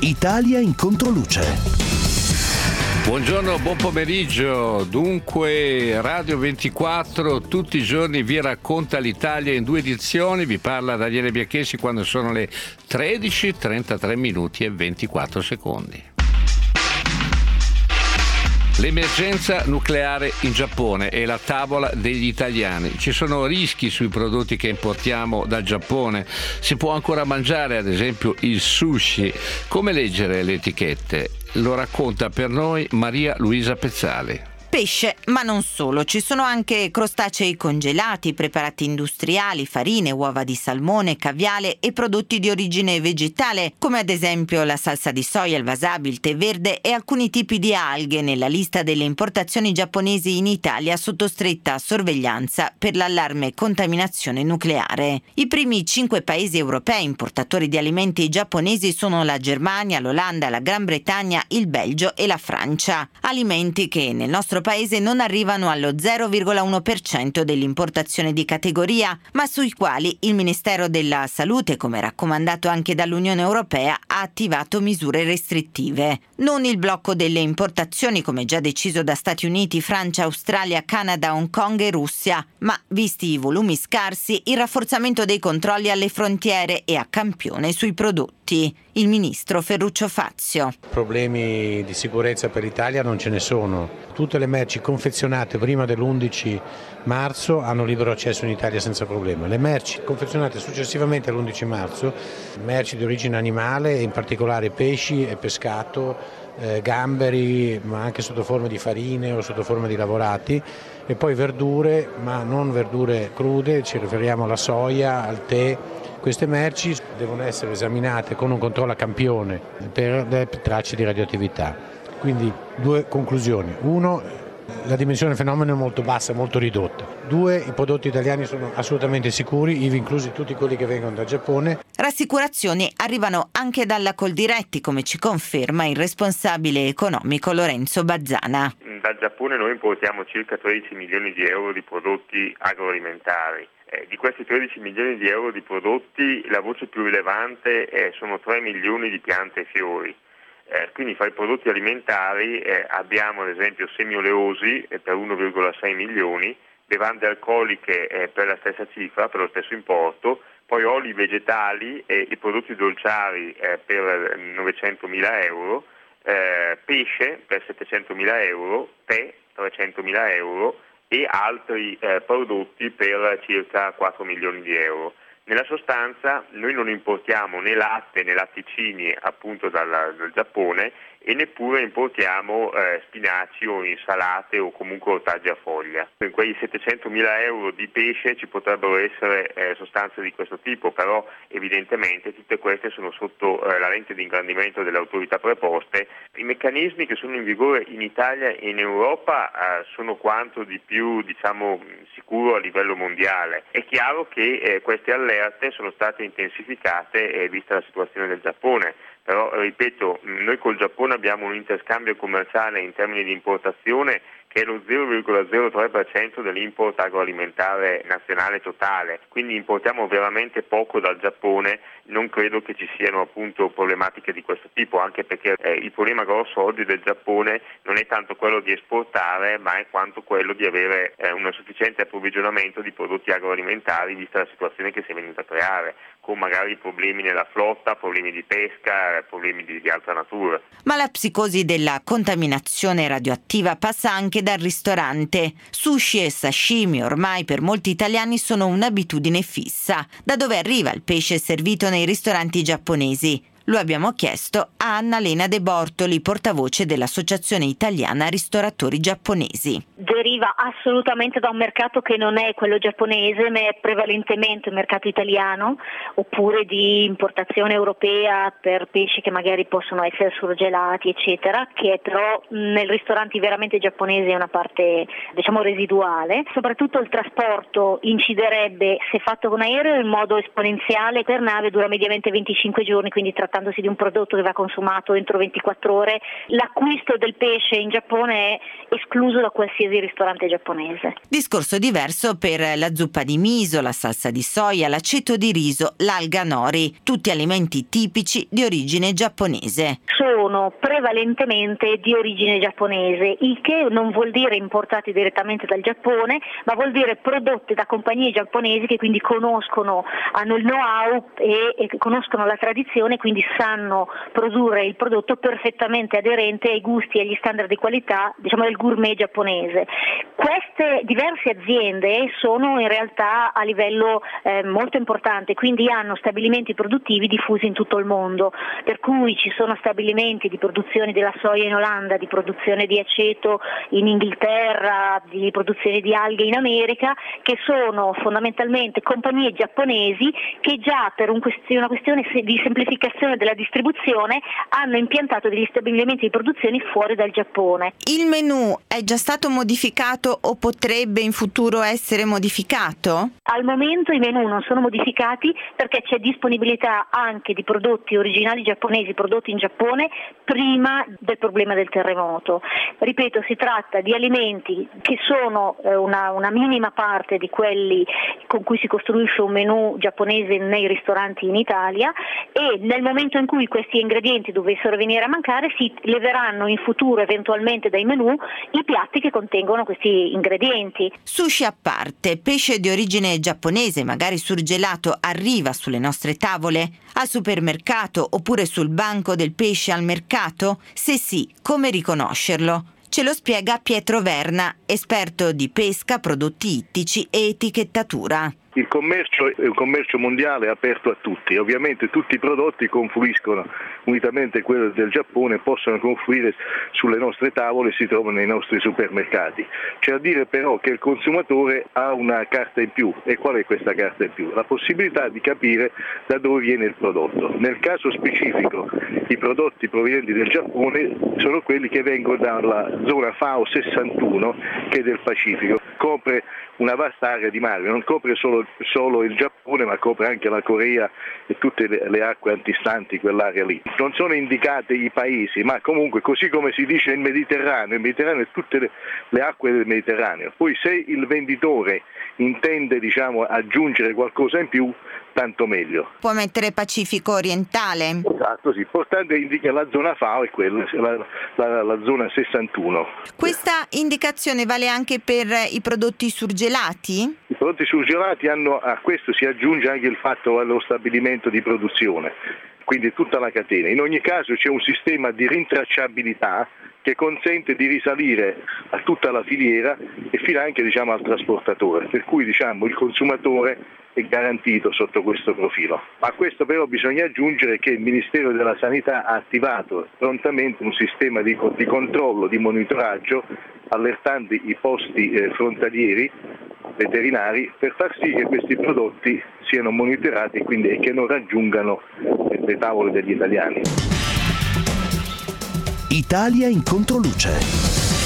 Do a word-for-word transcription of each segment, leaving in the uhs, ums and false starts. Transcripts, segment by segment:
Italia in controluce. Buongiorno, buon pomeriggio. Dunque, Radio ventiquattro, tutti i giorni vi racconta l'Italia in due edizioni. Vi parla Daniele Bianchessi quando sono le tredici, trentatré minuti e ventiquattro secondi. L'emergenza nucleare in Giappone è la tavola degli italiani. Ci sono rischi sui prodotti che importiamo dal Giappone. Si può ancora mangiare, ad esempio, il sushi. Come leggere le etichette? Lo racconta per noi Maria Luisa Pezzali. Pesce, ma non solo, ci sono anche crostacei congelati, preparati industriali, farine, uova di salmone, caviale e prodotti di origine vegetale, come ad esempio la salsa di soia, il wasabi, il tè verde e alcuni tipi di alghe nella lista delle importazioni giapponesi in Italia sotto stretta sorveglianza per l'allarme contaminazione nucleare. I primi cinque paesi europei importatori di alimenti giapponesi sono la Germania, l'Olanda, la Gran Bretagna, il Belgio e la Francia. Alimenti che nel nostro paese non arrivano allo zero virgola uno per cento dell'importazione di categoria, ma sui quali il Ministero della Salute, come raccomandato anche dall'Unione Europea, ha attivato misure restrittive. Non il blocco delle importazioni, come già deciso da Stati Uniti, Francia, Australia, Canada, Hong Kong e Russia, ma, visti i volumi scarsi, il rafforzamento dei controlli alle frontiere e a campione sui prodotti. Il ministro Ferruccio Fazio. Problemi di sicurezza per l'Italia non ce ne sono. Tutte le merci confezionate prima dell'undici marzo hanno libero accesso in Italia senza problema. Le merci confezionate successivamente all'undici marzo, merci di origine animale, in particolare pesci e pescato, eh, gamberi, ma anche sotto forma di farine o sotto forma di lavorati, e poi verdure, ma non verdure crude, ci riferiamo alla soia, al tè. Queste merci devono essere esaminate con un controllo a campione per le tracce di radioattività. Quindi due conclusioni. Uno, la dimensione del fenomeno è molto bassa, molto ridotta. Due, i prodotti italiani sono assolutamente sicuri, ivi inclusi tutti quelli che vengono dal Giappone. Rassicurazioni arrivano anche dalla Coldiretti, come ci conferma il responsabile economico Lorenzo Bazzana. Dal Giappone noi importiamo circa tredici milioni di euro di prodotti agroalimentari. Eh, di questi tredici milioni di euro di prodotti la voce più rilevante eh, sono tre milioni di piante e fiori. Eh, quindi fra i prodotti alimentari eh, abbiamo ad esempio semi oleosi eh, per uno virgola sei milioni, bevande alcoliche eh, per la stessa cifra, per lo stesso importo, poi oli vegetali e i prodotti dolciari eh, per novecentomila euro, eh, pesce per settecentomila euro, tè trecentomila euro e altri eh, prodotti per circa quattro milioni di euro. Nella sostanza noi non importiamo né latte né latticini appunto dal, dal Giappone e neppure importiamo eh, spinaci o insalate o comunque ortaggi a foglia. In quei settecentomila euro di pesce ci potrebbero essere eh, sostanze di questo tipo, però evidentemente tutte queste sono sotto eh, la lente di ingrandimento delle autorità preposte. I meccanismi che sono in vigore in Italia e in Europa eh, sono quanto di più diciamo sicuro a livello mondiale. È chiaro che eh, queste allerte sono state intensificate eh, vista la situazione del Giappone. Però, ripeto, noi col Giappone abbiamo un interscambio commerciale in termini di importazione che è lo zero virgola zero tre per cento dell'import agroalimentare nazionale totale, quindi importiamo veramente poco dal Giappone. Non credo che ci siano appunto problematiche di questo tipo, anche perché eh, il problema grosso oggi del Giappone non è tanto quello di esportare, ma è quanto quello di avere eh, un sufficiente approvvigionamento di prodotti agroalimentari, vista la situazione che si è venuta a creare, con magari problemi nella flotta, problemi di pesca, problemi di, di altra natura. Ma la psicosi della contaminazione radioattiva passa anche dal ristorante. Sushi e sashimi ormai per molti italiani sono un'abitudine fissa. Da dove arriva il pesce servito nei ristoranti giapponesi? Lo abbiamo chiesto a Annalena De Bortoli, portavoce dell'Associazione Italiana Ristoratori Giapponesi. Deriva assolutamente da un mercato che non è quello giapponese, ma è prevalentemente un mercato italiano, oppure di importazione europea per pesci che magari possono essere surgelati, eccetera, che però nei ristoranti veramente giapponesi è una parte, diciamo, residuale. Soprattutto il trasporto inciderebbe, se fatto con aereo, in modo esponenziale. Per nave dura mediamente venticinque giorni, quindi trattato trattandosi di un prodotto che va consumato entro ventiquattro ore, l'acquisto del pesce in Giappone è escluso da qualsiasi ristorante giapponese. Discorso diverso per la zuppa di miso, la salsa di soia, l'aceto di riso, l'alga nori, tutti alimenti tipici di origine giapponese. Sono prevalentemente di origine giapponese, il che non vuol dire importati direttamente dal Giappone, ma vuol dire prodotti da compagnie giapponesi che quindi conoscono, hanno il know-how e, e conoscono la tradizione, quindi sanno produrre il prodotto perfettamente aderente ai gusti e agli standard di qualità, diciamo, del gourmet giapponese. Queste diverse aziende sono in realtà a livello eh, molto importante, quindi hanno stabilimenti produttivi diffusi in tutto il mondo, per cui ci sono stabilimenti di produzione della soia in Olanda, di produzione di aceto in Inghilterra, di produzione di alghe in America, che sono fondamentalmente compagnie giapponesi che già per un questi- una questione di semplificazione della distribuzione hanno impiantato degli stabilimenti di produzione fuori dal Giappone. Il menù è già stato modificato o potrebbe in futuro essere modificato? Al momento i menù non sono modificati perché c'è disponibilità anche di prodotti originali giapponesi prodotti in Giappone prima del problema del terremoto. Ripeto, si tratta di alimenti che sono eh, una, una minima parte di quelli con cui si costruisce un menù giapponese nei ristoranti in Italia, e nel momento in cui questi ingredienti dovessero venire a mancare si leveranno in futuro eventualmente dai menù i piatti che contengono questi ingredienti. Sushi a parte, pesce di origine giapponese, magari surgelato, arriva sulle nostre tavole? Al supermercato oppure sul banco del pesce al mercato? Se sì, come riconoscerlo? Ce lo spiega Pietro Verna, esperto di pesca, prodotti ittici e etichettatura. Il commercio è un commercio mondiale aperto a tutti, ovviamente tutti i prodotti confluiscono, unitamente a quelli del Giappone, possono confluire sulle nostre tavole e si trovano nei nostri supermercati. C'è da dire però che il consumatore ha una carta in più. E qual è questa carta in più? La possibilità di capire da dove viene il prodotto. Nel caso specifico i prodotti provenienti del Giappone sono quelli che vengono dalla zona FAO sessantuno, che è del Pacifico, copre una vasta area di mare, non copre solo, solo il Giappone ma copre anche la Corea e tutte le, le acque antistanti quell'area lì. Non sono indicate i paesi, ma comunque così come si dice il Mediterraneo, il Mediterraneo è tutte le, le acque del Mediterraneo. Poi se il venditore intende diciamo aggiungere qualcosa in più, tanto meglio. Può mettere Pacifico orientale? Esatto, sì, importante indica la zona FAO e quella, la, la, la zona sessantuno. Questa indicazione vale anche per i prodotti surgelati? I prodotti surgelati hanno, a questo si aggiunge anche il fatto dello stabilimento di produzione, quindi tutta la catena. In ogni caso c'è un sistema di rintracciabilità che consente di risalire a tutta la filiera e fino anche diciamo, al trasportatore, per cui diciamo, il consumatore è garantito sotto questo profilo. A questo però bisogna aggiungere che il Ministero della Sanità ha attivato prontamente un sistema di, di controllo, di monitoraggio, allertando i posti eh, frontalieri veterinari per far sì che questi prodotti siano monitorati e quindi che non raggiungano le tavole degli italiani. Italia in controluce.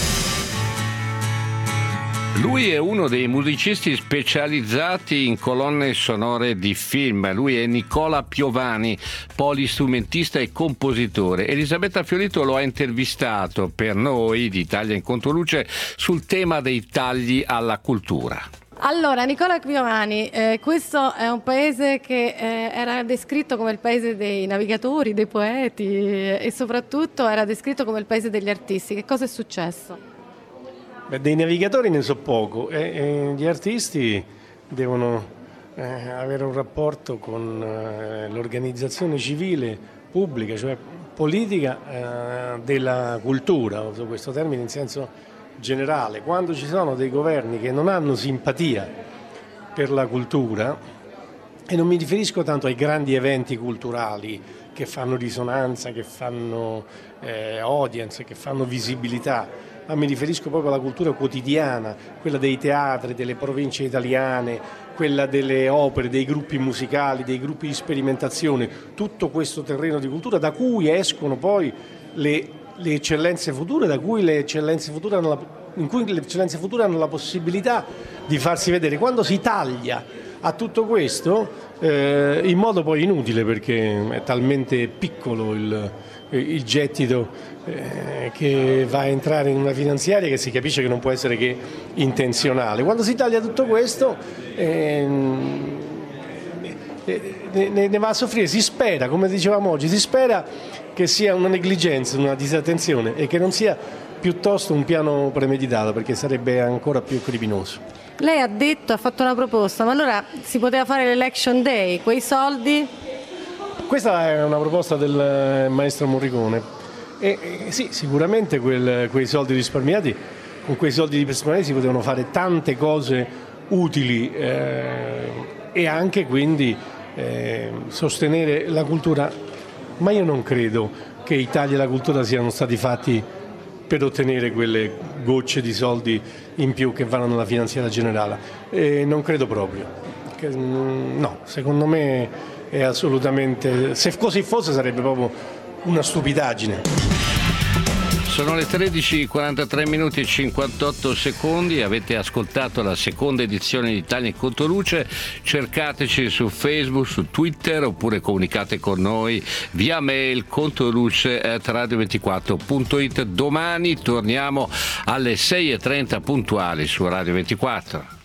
Lui è uno dei musicisti specializzati in colonne sonore di film. Lui è Nicola Piovani, polistrumentista e compositore. Elisabetta Fiorito lo ha intervistato per noi di Italia in controluce sul tema dei tagli alla cultura. Allora, Nicola Piovani, eh, questo è un paese che eh, era descritto come il paese dei navigatori, dei poeti eh, e soprattutto era descritto come il paese degli artisti. Che cosa è successo? Beh, dei navigatori ne so poco e, e gli artisti devono eh, avere un rapporto con eh, l'organizzazione civile pubblica, cioè politica eh, della cultura, uso questo termine in senso generale. Quando ci sono dei governi che non hanno simpatia per la cultura, e non mi riferisco tanto ai grandi eventi culturali che fanno risonanza, che fanno eh, audience, che fanno visibilità, ma mi riferisco proprio alla cultura quotidiana, quella dei teatri, delle province italiane, quella delle opere, dei gruppi musicali, dei gruppi di sperimentazione, tutto questo terreno di cultura da cui escono poi le le eccellenze future, da cui le eccellenze future hanno la, in cui le eccellenze future hanno la possibilità di farsi vedere. Quando si taglia a tutto questo eh, in modo poi inutile, perché è talmente piccolo il, il gettito eh, che va a entrare in una finanziaria che si capisce che non può essere che intenzionale. Quando si taglia tutto questo eh, ne, ne va a soffrire, si spera, come dicevamo oggi, si spera che sia una negligenza, una disattenzione e che non sia piuttosto un piano premeditato, perché sarebbe ancora più criminoso. Lei ha detto, ha fatto una proposta, ma allora si poteva fare l'election day, quei soldi? Questa è una proposta del maestro Morricone e, e sì, sicuramente quel, quei soldi risparmiati, con quei soldi risparmiati si potevano fare tante cose utili eh, e anche quindi eh, sostenere la cultura, ma io non credo che i tagli alla cultura siano stati fatti per ottenere quelle gocce di soldi in più che vanno nella finanziaria generale. E non credo proprio. Che, no, secondo me è assolutamente... Se così fosse sarebbe proprio una stupidaggine. Sono le tredici e quarantatré minuti e cinquantotto secondi, avete ascoltato la seconda edizione di Italia in Controluce, cercateci su Facebook, su Twitter oppure comunicate con noi via mail controluce chiocciola radio ventiquattro punto it. Domani torniamo alle sei e trenta puntuali su Radio ventiquattro.